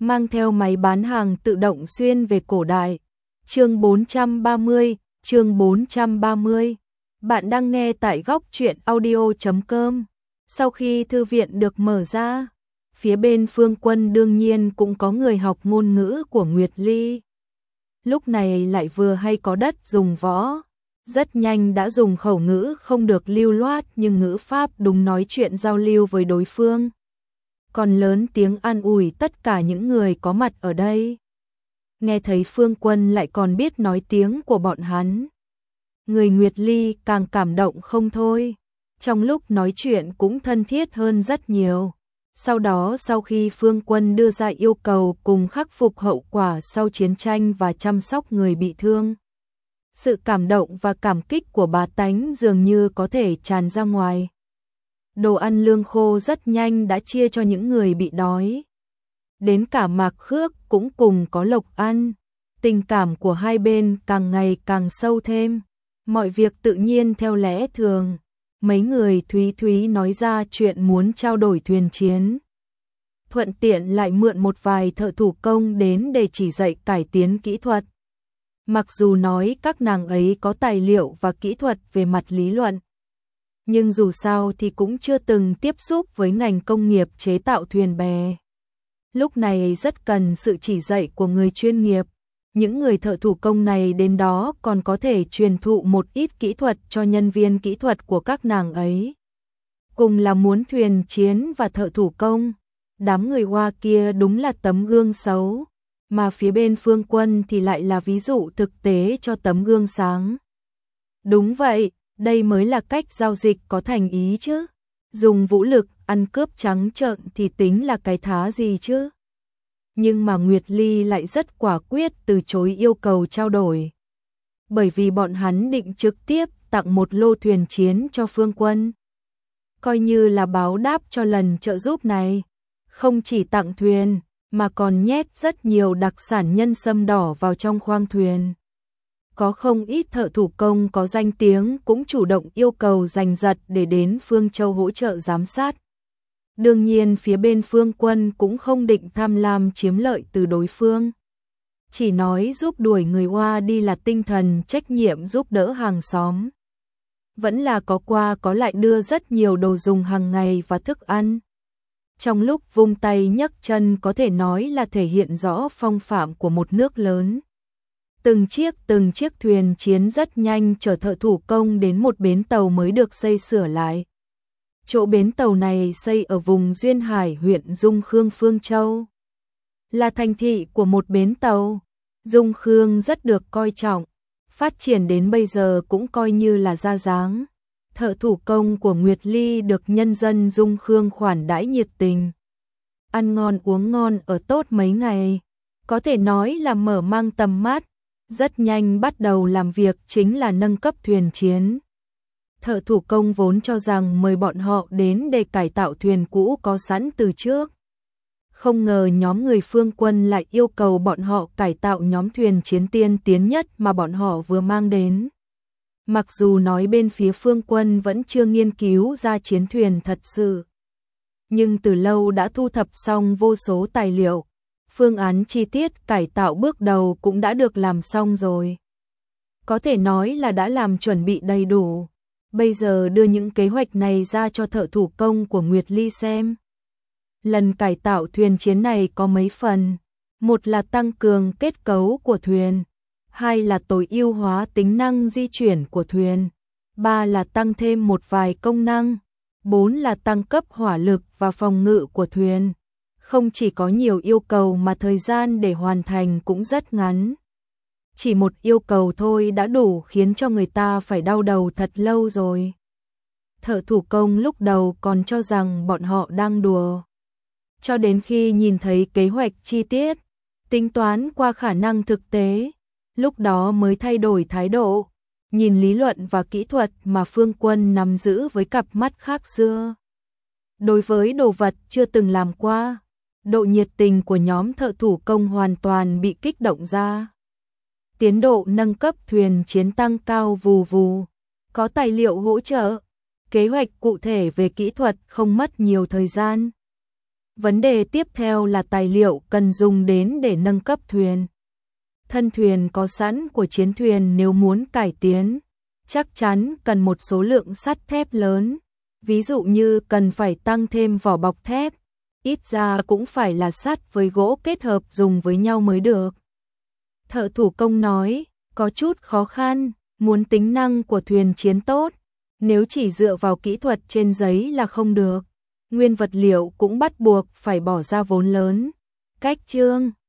mang theo máy bán hàng tự động xuyên về cổ đại. Chương 430, chương 430. Bạn đang nghe tại góc truyện audio.com. Sau khi thư viện được mở ra, phía bên Phương Quân đương nhiên cũng có người học ngôn ngữ của Nguyệt Ly. Lúc này lại vừa hay có đất dùng võ, rất nhanh đã dùng khẩu ngữ không được lưu loát nhưng ngữ pháp đúng nói chuyện giao lưu với đối phương. Còn lớn tiếng an ủi tất cả những người có mặt ở đây. Nghe thấy Phương Quân lại còn biết nói tiếng của bọn hắn. Người Nguyệt Ly càng cảm động không thôi. Trong lúc nói chuyện cũng thân thiết hơn rất nhiều. Sau đó sau khi Phương Quân đưa ra yêu cầu cùng khắc phục hậu quả sau chiến tranh và chăm sóc người bị thương, sự cảm động và cảm kích của bá tánh dường như có thể tràn ra ngoài. Đồ ăn lương khô rất nhanh đã chia cho những người bị đói. Đến cả Mạc Khước cũng cùng có lộc ăn. Tình cảm của hai bên càng ngày càng sâu thêm. Mọi việc tự nhiên theo lẽ thường. Mấy người Thúy nói ra chuyện muốn trao đổi thuyền chiến. Thuận tiện lại mượn một vài thợ thủ công đến để chỉ dạy cải tiến kỹ thuật. Mặc dù nói các nàng ấy có tài liệu và kỹ thuật về mặt lý luận, nhưng dù sao thì cũng chưa từng tiếp xúc với ngành công nghiệp chế tạo thuyền bè. Lúc này rất cần sự chỉ dạy của người chuyên nghiệp. Những người thợ thủ công này đến đó còn có thể truyền thụ một ít kỹ thuật cho nhân viên kỹ thuật của các nàng ấy. Cùng là muốn thuyền chiến và thợ thủ công, đám người Hoa kia đúng là tấm gương xấu, mà phía bên Phương Quân thì lại là ví dụ thực tế cho tấm gương sáng. Đúng vậy, đây mới là cách giao dịch có thành ý chứ. Dùng vũ lực ăn cướp trắng trợn thì tính là cái thá gì chứ. Nhưng mà Nguyệt Ly lại rất quả quyết từ chối yêu cầu trao đổi. Bởi vì bọn hắn định trực tiếp tặng một lô thuyền chiến cho Phương Quân. Coi như là báo đáp cho lần trợ giúp này. Không chỉ tặng thuyền, mà còn nhét rất nhiều đặc sản nhân sâm đỏ vào trong khoang thuyền. Có không ít thợ thủ công có danh tiếng cũng chủ động yêu cầu giành giật để đến Phương Châu hỗ trợ giám sát. Đương nhiên phía bên Phương Quân cũng không định tham lam chiếm lợi từ đối phương. Chỉ nói giúp đuổi người Hoa đi là tinh thần trách nhiệm giúp đỡ hàng xóm. Vẫn là có qua có lại đưa rất nhiều đồ dùng hàng ngày và thức ăn. Trong lúc vung tay nhấc chân có thể nói là thể hiện rõ phong phạm của một nước lớn. Từng chiếc thuyền chiến rất nhanh chở thợ thủ công đến một bến tàu mới được xây sửa lại. Chỗ bến tàu này xây ở vùng Duyên Hải huyện Dung Khương Phương Châu. Là thành thị của một bến tàu. Dung Khương rất được coi trọng. Phát triển đến bây giờ cũng coi như là ra dáng. Thợ thủ công của Nguyệt Ly được nhân dân Dung Khương khoản đãi nhiệt tình. Ăn ngon uống ngon ở tốt mấy ngày. Có thể nói là mở mang tầm mắt. Rất nhanh bắt đầu làm việc chính là nâng cấp thuyền chiến. Thợ thủ công vốn cho rằng mời bọn họ đến để cải tạo thuyền cũ có sẵn từ trước. Không ngờ nhóm người Phương Quân lại yêu cầu bọn họ cải tạo nhóm thuyền chiến tiên tiến nhất mà bọn họ vừa mang đến. Mặc dù nói bên phía Phương Quân vẫn chưa nghiên cứu ra chiến thuyền thật sự, nhưng từ lâu đã thu thập xong vô số tài liệu. Phương án chi tiết cải tạo bước đầu cũng đã được làm xong rồi. Có thể nói là đã làm chuẩn bị đầy đủ. Bây giờ đưa những kế hoạch này ra cho thợ thủ công của Nguyệt Ly xem. Lần cải tạo thuyền chiến này có mấy phần. Một là tăng cường kết cấu của thuyền. Hai là tối ưu hóa tính năng di chuyển của thuyền. Ba là tăng thêm một vài công năng. Bốn là tăng cấp hỏa lực và phòng ngự của thuyền. Không chỉ có nhiều yêu cầu mà thời gian để hoàn thành cũng rất ngắn. Chỉ một yêu cầu thôi đã đủ khiến cho người ta phải đau đầu thật lâu rồi. Thợ thủ công lúc đầu còn cho rằng bọn họ đang đùa. Cho đến khi nhìn thấy kế hoạch chi tiết, tính toán qua khả năng thực tế, lúc đó mới thay đổi thái độ, nhìn lý luận và kỹ thuật mà Phương Quân nắm giữ với cặp mắt khác xưa. Đối với đồ vật chưa từng làm qua, độ nhiệt tình của nhóm thợ thủ công hoàn toàn bị kích động ra. Tiến độ nâng cấp thuyền chiến tăng cao vù vù, có tài liệu hỗ trợ, kế hoạch cụ thể về kỹ thuật không mất nhiều thời gian. Vấn đề tiếp theo là tài liệu cần dùng đến để nâng cấp thuyền. Thân thuyền có sẵn của chiến thuyền nếu muốn cải tiến, chắc chắn cần một số lượng sắt thép lớn, ví dụ như cần phải tăng thêm vỏ bọc thép, ít ra cũng phải là sắt với gỗ kết hợp dùng với nhau mới được. Thợ thủ công nói, có chút khó khăn, muốn tính năng của thuyền chiến tốt, nếu chỉ dựa vào kỹ thuật trên giấy là không được, nguyên vật liệu cũng bắt buộc phải bỏ ra vốn lớn. Cách chương